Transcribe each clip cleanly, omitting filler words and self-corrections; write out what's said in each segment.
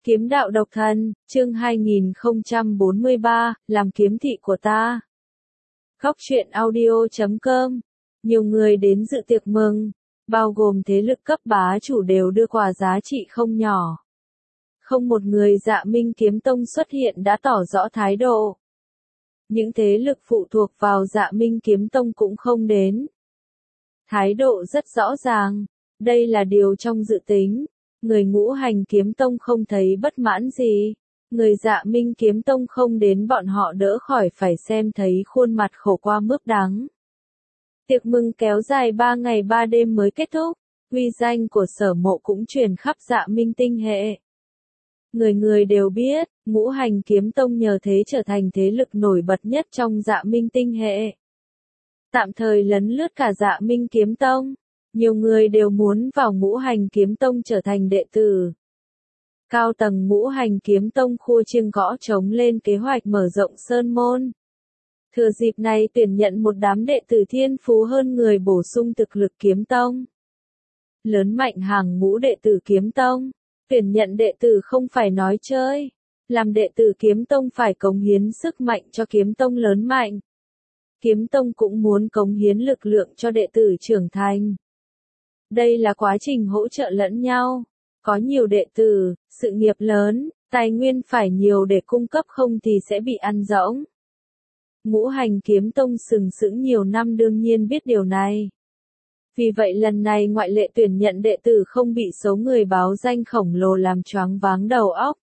Kiếm đạo độc thân, chương 2043, làm kiếm thị của ta. Góc truyện audio.com. Nhiều người đến dự tiệc mừng, bao gồm thế lực cấp bá chủ đều đưa quà giá trị không nhỏ. Không một người Dạ Minh Kiếm Tông xuất hiện đã tỏ rõ thái độ. Những thế lực phụ thuộc vào Dạ Minh Kiếm Tông cũng không đến. Thái độ rất rõ ràng, đây là điều trong dự tính. Người Ngũ Hành Kiếm Tông không thấy bất mãn gì. Người Dạ Minh Kiếm Tông không đến bọn họ đỡ khỏi phải xem thấy khuôn mặt khổ qua mức đắng. Tiệc mừng kéo dài 3 ngày 3 đêm mới kết thúc, uy danh của Sở Mộ cũng truyền khắp Dạ Minh tinh hệ. Người người đều biết, Ngũ Hành Kiếm Tông nhờ thế trở thành thế lực nổi bật nhất trong Dạ Minh tinh hệ. Tạm thời lấn lướt cả Dạ Minh Kiếm Tông. Nhiều người đều muốn vào Ngũ Hành Kiếm Tông trở thành đệ tử. Cao tầng Ngũ Hành Kiếm Tông khua chiêng gõ trống lên kế hoạch mở rộng sơn môn. Thừa dịp này tuyển nhận một đám đệ tử thiên phú hơn người bổ sung thực lực kiếm tông. Lớn mạnh hàng ngũ đệ tử kiếm tông. Tuyển nhận đệ tử không phải nói chơi. Làm đệ tử kiếm tông phải cống hiến sức mạnh cho kiếm tông lớn mạnh. Kiếm tông cũng muốn cống hiến lực lượng cho đệ tử trưởng thành. Đây là quá trình hỗ trợ lẫn nhau. Có nhiều đệ tử, sự nghiệp lớn, tài nguyên phải nhiều để cung cấp không thì sẽ bị ăn rỗng. Ngũ Hành Kiếm Tông sừng sững nhiều năm đương nhiên biết điều này. Vì vậy lần này ngoại lệ tuyển nhận đệ tử không bị số người báo danh khổng lồ làm choáng váng đầu óc.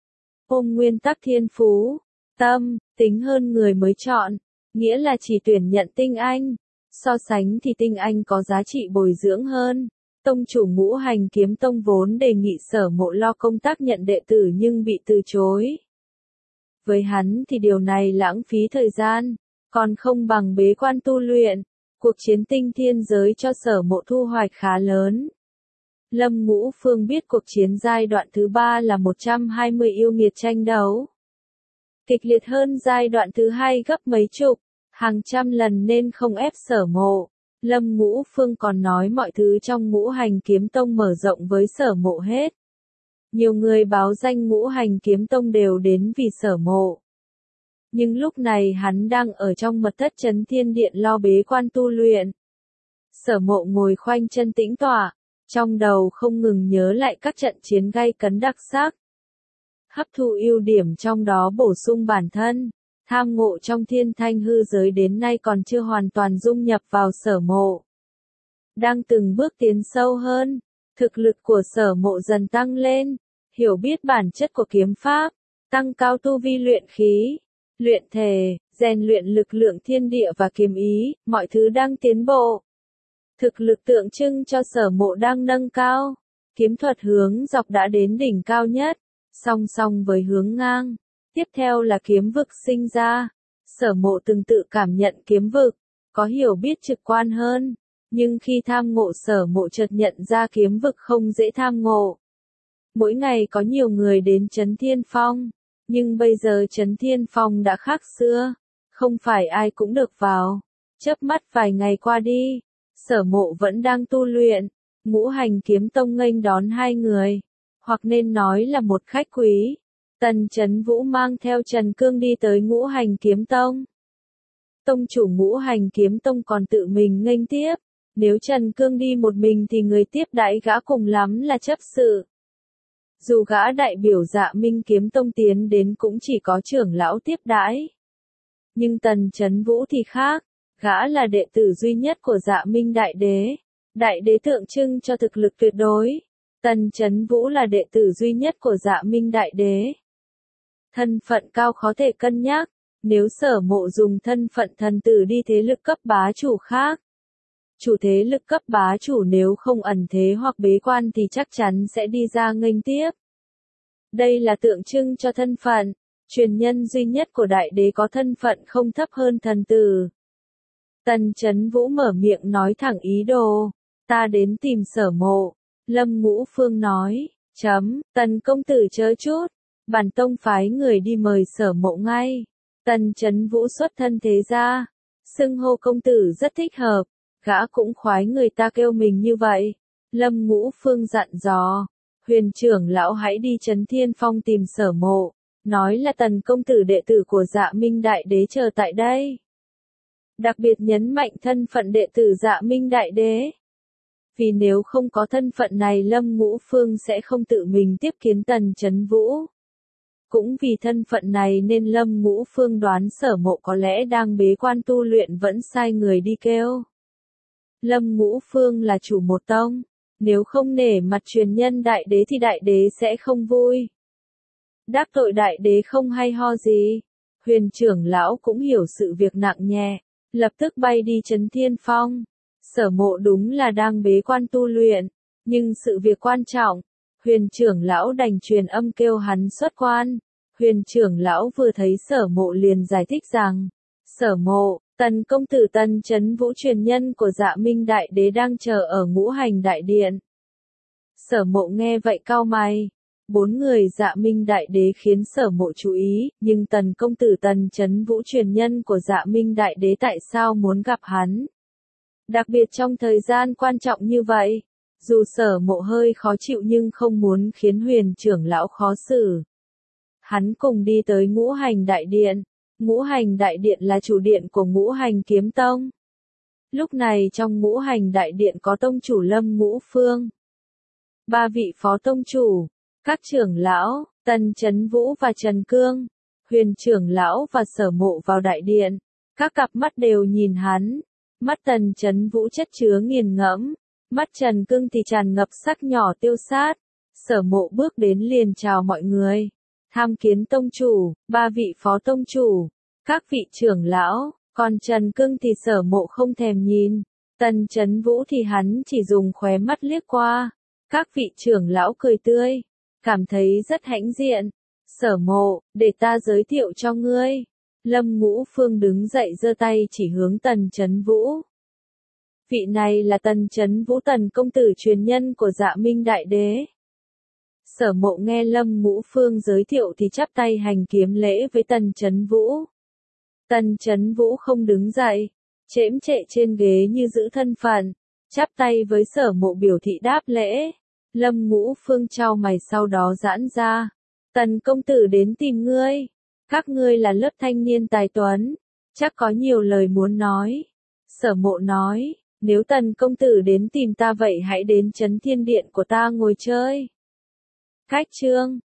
Ôm nguyên tắc thiên phú, tâm, tính hơn người mới chọn, nghĩa là chỉ tuyển nhận tinh anh. So sánh thì tinh anh có giá trị bồi dưỡng hơn. Tông chủ Ngũ Hành Kiếm Tông vốn đề nghị Sở Mộ lo công tác nhận đệ tử nhưng bị từ chối. Với hắn thì điều này lãng phí thời gian, còn không bằng bế quan tu luyện. Cuộc chiến tinh thiên giới cho Sở Mộ thu hoạch khá lớn. Lâm Ngũ Phương biết cuộc chiến giai đoạn thứ 3 là 120 yêu nghiệt tranh đấu. Kịch liệt hơn giai đoạn thứ 2 gấp mấy chục. Hàng trăm lần nên không ép Sở Mộ. Lâm Ngũ Phương còn nói mọi thứ trong Ngũ Hành Kiếm Tông mở rộng với Sở Mộ hết. Nhiều người báo danh Ngũ Hành Kiếm Tông đều đến vì Sở Mộ. Nhưng lúc này hắn đang ở trong mật thất Chấn Thiên Điện lo bế quan tu luyện. Sở Mộ ngồi khoanh chân tĩnh tọa, trong đầu không ngừng nhớ lại các trận chiến gay cấn đặc sắc. Hấp thụ ưu điểm trong đó bổ sung bản thân. Tham ngộ trong thiên thanh hư giới đến nay còn chưa hoàn toàn dung nhập vào Sở Mộ. Đang từng bước tiến sâu hơn, thực lực của Sở Mộ dần tăng lên, hiểu biết bản chất của kiếm pháp, tăng cao tu vi luyện khí, luyện thể, rèn luyện lực lượng thiên địa và kiếm ý, mọi thứ đang tiến bộ. Thực lực tượng trưng cho Sở Mộ đang nâng cao, kiếm thuật hướng dọc đã đến đỉnh cao nhất, song song với hướng ngang. Tiếp theo là kiếm vực sinh ra. Sở Mộ từng tự cảm nhận kiếm vực, có hiểu biết trực quan hơn. Nhưng khi tham ngộ Sở Mộ chợt nhận ra kiếm vực không dễ tham ngộ. Mỗi ngày có nhiều người đến Chấn Thiên Phong. Nhưng bây giờ Chấn Thiên Phong đã khác xưa. Không phải ai cũng được vào. Chớp mắt vài ngày qua đi. Sở Mộ vẫn đang tu luyện. Ngũ Hành Kiếm Tông nghênh đón hai người. Hoặc nên nói là một khách quý. Tần Chấn Vũ mang theo Trần Cương đi tới Ngũ Hành Kiếm Tông. Tông chủ Ngũ Hành Kiếm Tông còn tự mình nghênh tiếp. Nếu Trần Cương đi một mình thì người tiếp đãi gã cùng lắm là chấp sự. Dù gã đại biểu Dạ Minh Kiếm Tông tiến đến cũng chỉ có trưởng lão tiếp đãi. Nhưng Tần Chấn Vũ thì khác. Gã là đệ tử duy nhất của Dạ Minh Đại Đế. Đại Đế tượng trưng cho thực lực tuyệt đối. Tần Chấn Vũ là đệ tử duy nhất của Dạ Minh Đại Đế. Thân phận cao khó thể cân nhắc, nếu Sở Mộ dùng thân phận thần tử đi thế lực cấp bá chủ khác. Chủ thế lực cấp bá chủ nếu không ẩn thế hoặc bế quan thì chắc chắn sẽ đi ra nghênh tiếp. Đây là tượng trưng cho thân phận, truyền nhân duy nhất của Đại Đế có thân phận không thấp hơn thần tử. Tần Chấn Vũ mở miệng nói thẳng ý đồ, ta đến tìm Sở Mộ. Lâm Ngũ Phương nói, Tần công tử chớ chút. Bản tông phái người đi mời Sở Mộ ngay. Tần Chấn Vũ xuất thân thế gia. Xưng hô công tử rất thích hợp. Gã cũng khoái người ta kêu mình như vậy. Lâm Ngũ Phương dặn dò. Huyền trưởng lão hãy đi Trấn Thiên Phong tìm Sở Mộ, nói là Tần công tử đệ tử của Dạ Minh Đại Đế chờ tại đây. Đặc biệt nhấn mạnh thân phận đệ tử Dạ Minh Đại Đế. Vì nếu không có thân phận này Lâm Ngũ Phương sẽ không tự mình tiếp kiến Tần Chấn Vũ. Cũng vì thân phận này nên Lâm Ngũ Phương đoán Sở Mộ có lẽ đang bế quan tu luyện vẫn sai người đi kêu. Lâm Ngũ Phương là chủ một tông, nếu không nể mặt truyền nhân đại đế thì đại đế sẽ không vui. Đắc tội đại đế không hay ho gì. Huyền trưởng lão cũng hiểu sự việc nặng nhẹ, lập tức bay đi Trấn Thiên Phong. Sở Mộ đúng là đang bế quan tu luyện, nhưng sự việc quan trọng, Huyền trưởng lão đành truyền âm kêu hắn xuất quan. Huyền trưởng lão vừa thấy Sở Mộ liền giải thích rằng, Sở Mộ, Tần công tử Tần Chấn Vũ truyền nhân của Dạ Minh Đại Đế đang chờ ở Ngũ Hành Đại Điện. Sở Mộ nghe vậy cau mày. 4 người Dạ Minh Đại Đế khiến Sở Mộ chú ý, nhưng Tần công tử Tần Chấn Vũ truyền nhân của Dạ Minh Đại Đế tại sao muốn gặp hắn? Đặc biệt trong thời gian quan trọng như vậy, dù Sở Mộ hơi khó chịu nhưng không muốn khiến Huyền trưởng lão khó xử. Hắn cùng đi tới Ngũ Hành Đại Điện. Ngũ Hành Đại Điện là chủ điện của Ngũ Hành Kiếm Tông. Lúc này trong Ngũ Hành Đại Điện có tông chủ Lâm Ngũ Phương, 3 vị phó tông chủ, các trưởng lão, Tần Chấn Vũ và Trần Cương, Huyền trưởng lão và Sở Mộ vào đại điện. Các cặp mắt đều nhìn hắn. Mắt Tần Chấn Vũ chất chứa nghiền ngẫm, mắt Trần Cương thì tràn ngập sắc nhỏ tiêu sát. Sở Mộ bước đến liền chào mọi người. Tham kiến tông chủ, 3 vị phó tông chủ, các vị trưởng lão, còn Trần Cương thì Sở Mộ không thèm nhìn. Tần Chấn Vũ thì hắn chỉ dùng khóe mắt liếc qua. Các vị trưởng lão cười tươi, cảm thấy rất hãnh diện. Sở Mộ, để ta giới thiệu cho ngươi. Lâm Ngũ Phương đứng dậy giơ tay chỉ hướng Tần Chấn Vũ. Vị này là Tần Chấn Vũ Tần công tử truyền nhân của Dạ Minh Đại Đế. Sở Mộ nghe Lâm Ngũ Phương giới thiệu thì chắp tay hành kiếm lễ với Tần Chấn Vũ. Tần Chấn Vũ không đứng dậy, chễm chệ trên ghế như giữ thân phận, chắp tay với Sở Mộ biểu thị đáp lễ. Lâm Ngũ Phương chau mày sau đó giãn ra. Tần công tử đến tìm ngươi. Các ngươi là lớp thanh niên tài tuấn, chắc có nhiều lời muốn nói. Sở Mộ nói, nếu Tần công tử đến tìm ta vậy hãy đến Trấn Thiên Điện của ta ngồi chơi. Cách chương